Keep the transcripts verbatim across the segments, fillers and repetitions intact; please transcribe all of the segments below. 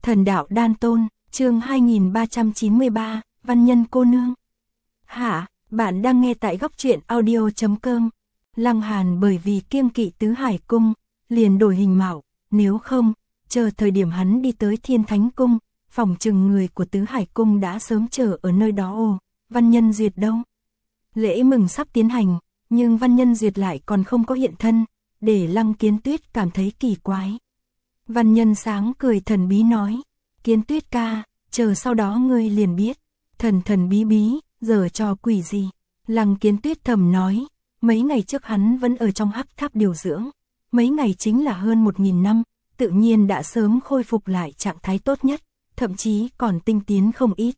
Thần đạo đan tôn, chương hai nghìn ba trăm chín mươi ba, văn nhân cô nương. Hả, bạn đang nghe tại góc truyện audio.com. Lăng Hàn bởi vì kiêng kỵ Tứ Hải Cung, liền đổi hình mạo, nếu không, chờ thời điểm hắn đi tới Thiên Thánh Cung, phòng trừng người của Tứ Hải Cung đã sớm chờ ở nơi đó. Ồ, Văn Nhân Duyệt đâu? Lễ mừng sắp tiến hành, nhưng Văn Nhân Duyệt lại còn không có hiện thân, để Lăng Kiến Tuyết cảm thấy kỳ quái. Văn Nhân Sáng cười thần bí nói, Kiến Tuyết ca, chờ sau đó ngươi liền biết. Thần thần bí bí, giờ trò quỷ gì? Lăng Kiến Tuyết thầm nói, mấy ngày trước hắn vẫn ở trong hắc tháp điều dưỡng, mấy ngày chính là hơn một nghìn năm, tự nhiên đã sớm khôi phục lại trạng thái tốt nhất, thậm chí còn tinh tiến không ít.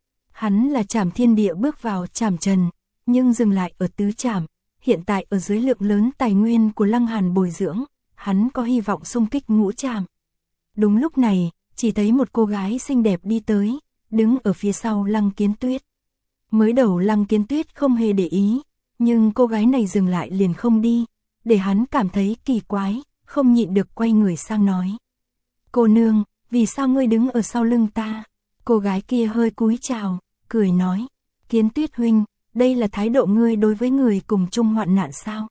Hắn là Trảm Thiên Địa bước vào Trảm Trần, nhưng dừng lại ở tứ trảm, hiện tại ở dưới lượng lớn tài nguyên của Lăng Hàn bồi dưỡng, hắn có hy vọng xung kích ngũ trảm. Đúng lúc này, chỉ thấy một cô gái xinh đẹp đi tới, đứng ở phía sau Lăng Kiến Tuyết. Mới đầu Lăng Kiến Tuyết không hề để ý, nhưng cô gái này dừng lại liền không đi, để hắn cảm thấy kỳ quái, không nhịn được quay người sang nói. Cô nương, vì sao ngươi đứng ở sau lưng ta? Cô gái kia hơi cúi chào, cười nói, Kiến Tuyết huynh, đây là thái độ ngươi đối với người cùng chung hoạn nạn sao?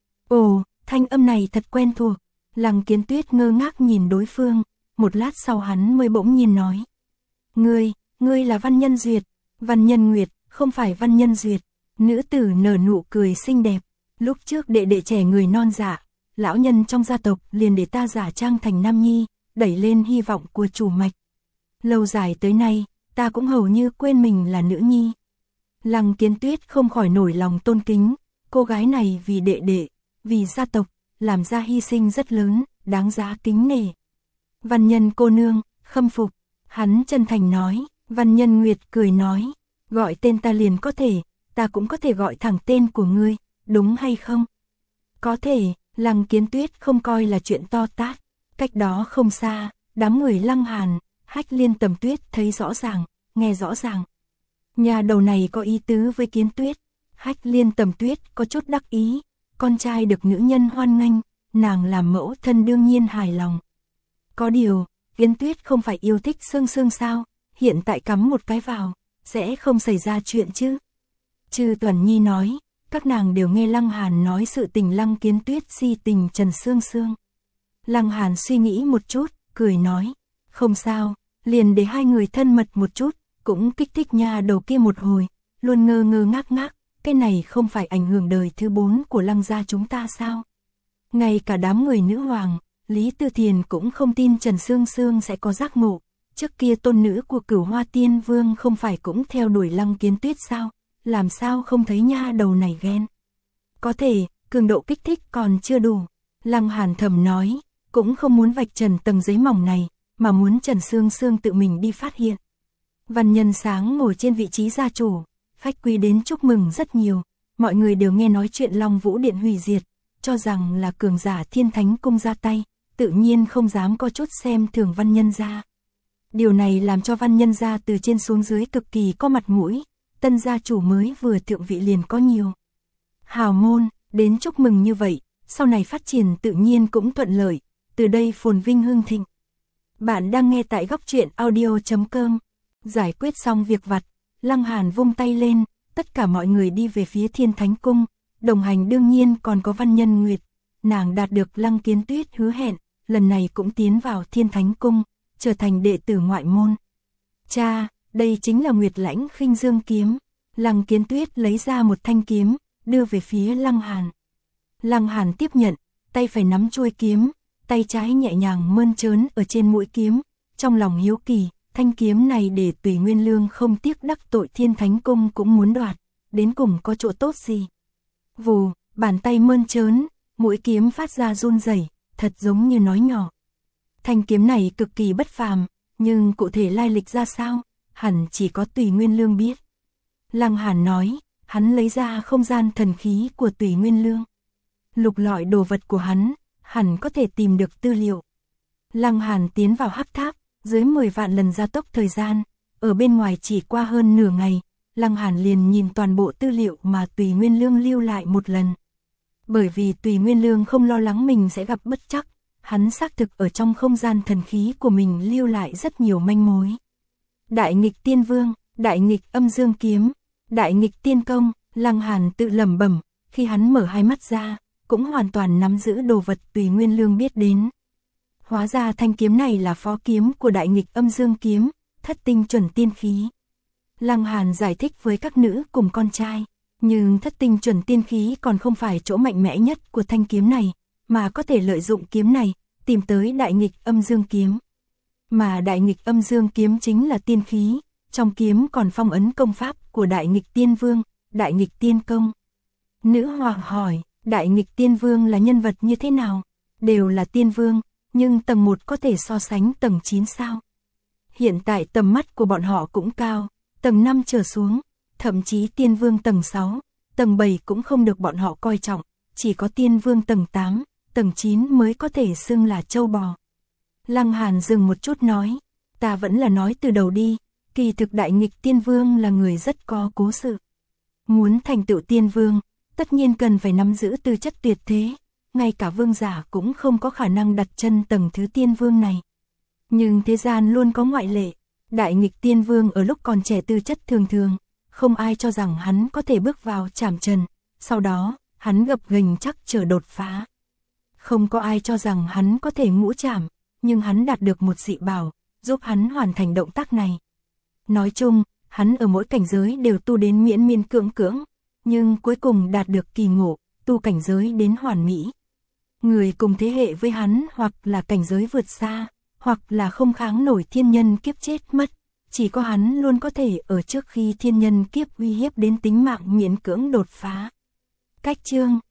Ồ, thanh âm này thật quen thuộc. Lăng Kiến Tuyết ngơ ngác nhìn đối phương, một lát sau hắn mới bỗng nhiên nói. Ngươi, ngươi là Văn Nhân Duyệt, Văn Nhân Nguyệt, không phải Văn Nhân Duyệt. Nữ tử nở nụ cười xinh đẹp, lúc trước đệ đệ trẻ người non dạ, lão nhân trong gia tộc liền để ta giả trang thành nam nhi, đẩy lên hy vọng của chủ mạch. Lâu dài tới nay, ta cũng hầu như quên mình là nữ nhi. Lăng Kiến Tuyết không khỏi nổi lòng tôn kính, cô gái này vì đệ đệ, vì gia tộc, làm ra hy sinh rất lớn, đáng giá kính nể. Văn Nhân cô nương, khâm phục, hắn chân thành nói. Văn Nhân Nguyệt cười nói, gọi tên ta liền có thể, ta cũng có thể gọi thẳng tên của ngươi, đúng hay không? Có thể. Lăng Kiến Tuyết không coi là chuyện to tát. Cách đó không xa, đám người Lăng Hàn, Hách Liên Tầm Tuyết thấy rõ ràng, nghe rõ ràng. Nhà đầu này có ý tứ với Kiến Tuyết. Hách Liên Tầm Tuyết có chút đắc ý, con trai được nữ nhân hoan nghênh, nàng làm mẫu thân đương nhiên hài lòng. Có điều, Kiến Tuyết không phải yêu thích Sương Sương sao, hiện tại cắm một cái vào, sẽ không xảy ra chuyện chứ. Trư Tuần Nhi nói, các nàng đều nghe Lăng Hàn nói sự tình Lăng Kiến Tuyết si tình Trần Sương Sương. Lăng Hàn suy nghĩ một chút, cười nói, không sao, liền để hai người thân mật một chút, cũng kích thích nha đầu kia một hồi, luôn ngơ ngơ ngác ngác, cái này không phải ảnh hưởng đời thứ bốn của Lăng gia chúng ta sao? Ngay cả đám người nữ hoàng, Lý Tư Thiền cũng không tin Trần Sương Sương sẽ có giác ngộ, trước kia tôn nữ của Cửu Hoa Tiên Vương không phải cũng theo đuổi Lăng Kiến Tuyết sao? Làm sao không thấy nha đầu này ghen? Có thể, cường độ kích thích còn chưa đủ. Lăng Hàn thầm nói, cũng không muốn vạch trần tầng giấy mỏng này, mà muốn Trần Sương Sương tự mình đi phát hiện. Văn Nhân Sáng ngồi trên vị trí gia chủ, khách quý đến chúc mừng rất nhiều, mọi người đều nghe nói chuyện Long Vũ Điện hủy diệt, cho rằng là cường giả Thiên Thánh Cung ra tay, tự nhiên không dám có chút xem thường Văn Nhân gia. Điều này làm cho Văn Nhân gia từ trên xuống dưới cực kỳ có mặt mũi. Tân gia chủ mới vừa thượng vị liền có nhiều hào môn đến chúc mừng như vậy, sau này phát triển tự nhiên cũng thuận lợi, từ đây phồn vinh hưng thịnh. Bạn đang nghe tại góc truyện audio.com. Giải quyết xong việc vặt, Lăng Hàn vung tay lên, tất cả mọi người đi về phía Thiên Thánh Cung, đồng hành đương nhiên còn có Văn Nhân Nguyệt, nàng đạt được Lăng Kiến Tuyết hứa hẹn, lần này cũng tiến vào Thiên Thánh Cung, trở thành đệ tử ngoại môn. Cha, đây chính là Nguyệt Lãnh Khinh Dương kiếm. Lăng Kiến Tuyết lấy ra một thanh kiếm, đưa về phía Lăng Hàn. Lăng Hàn tiếp nhận, tay phải nắm chuôi kiếm, tay trái nhẹ nhàng mơn trớn ở trên mũi kiếm, trong lòng hiếu kỳ, thanh kiếm này để Tùy Nguyên Lương không tiếc đắc tội Thiên Thánh Cung cũng muốn đoạt, đến cùng có chỗ tốt gì? Vù, bàn tay mơn trớn, mũi kiếm phát ra run rẩy, thật giống như nói nhỏ. Thanh kiếm này cực kỳ bất phàm, nhưng cụ thể lai lịch ra sao? Hẳn chỉ có Tùy Nguyên Lương biết. Lăng Hàn nói, hắn lấy ra không gian thần khí của Tùy Nguyên Lương. Lục lọi đồ vật của hắn, hẳn có thể tìm được tư liệu. Lăng Hàn tiến vào hắc tháp, dưới mười vạn lần gia tốc thời gian, ở bên ngoài chỉ qua hơn nửa ngày, Lăng Hàn liền nhìn toàn bộ tư liệu mà Tùy Nguyên Lương lưu lại một lần. Bởi vì Tùy Nguyên Lương không lo lắng mình sẽ gặp bất trắc, hắn xác thực ở trong không gian thần khí của mình lưu lại rất nhiều manh mối. Đại nghịch tiên vương, đại nghịch âm dương kiếm, đại nghịch tiên công, Lăng Hàn tự lẩm bẩm, khi hắn mở hai mắt ra, cũng hoàn toàn nắm giữ đồ vật tùy Nguyên Lương biết đến. Hóa ra thanh kiếm này là phó kiếm của đại nghịch âm dương kiếm, thất tinh chuẩn tiên khí. Lăng Hàn giải thích với các nữ cùng con trai, nhưng thất tinh chuẩn tiên khí còn không phải chỗ mạnh mẽ nhất của thanh kiếm này, mà có thể lợi dụng kiếm này, tìm tới đại nghịch âm dương kiếm. Mà đại nghịch âm dương kiếm chính là tiên khí, trong kiếm còn phong ấn công pháp của đại nghịch tiên vương, đại nghịch tiên công. Nữ hoàng hỏi, đại nghịch tiên vương là nhân vật như thế nào? Đều là tiên vương, nhưng tầng một có thể so sánh tầng chín sao? Hiện tại tầm mắt của bọn họ cũng cao, tầng năm trở xuống, thậm chí tiên vương tầng sáu, tầng bảy cũng không được bọn họ coi trọng, chỉ có tiên vương tầng tám, tầng chín mới có thể xưng là châu bò. Lăng Hàn dừng một chút nói, ta vẫn là nói từ đầu đi, kỳ thực đại nghịch tiên vương là người rất có cố sự. Muốn thành tựu tiên vương, tất nhiên cần phải nắm giữ tư chất tuyệt thế, ngay cả vương giả cũng không có khả năng đặt chân tầng thứ tiên vương này. Nhưng thế gian luôn có ngoại lệ, đại nghịch tiên vương ở lúc còn trẻ tư chất thường thường, không ai cho rằng hắn có thể bước vào trảm trần, sau đó, hắn gập ghềnh chắc trở đột phá. Không có ai cho rằng hắn có thể ngũ trảm, nhưng hắn đạt được một dị bảo, giúp hắn hoàn thành động tác này. Nói chung, hắn ở mỗi cảnh giới đều tu đến miễn miên cưỡng cưỡng, nhưng cuối cùng đạt được kỳ ngộ, tu cảnh giới đến hoàn mỹ. Người cùng thế hệ với hắn hoặc là cảnh giới vượt xa, hoặc là không kháng nổi thiên nhân kiếp chết mất, chỉ có hắn luôn có thể ở trước khi thiên nhân kiếp uy hiếp đến tính mạng miễn cưỡng đột phá. Cách chương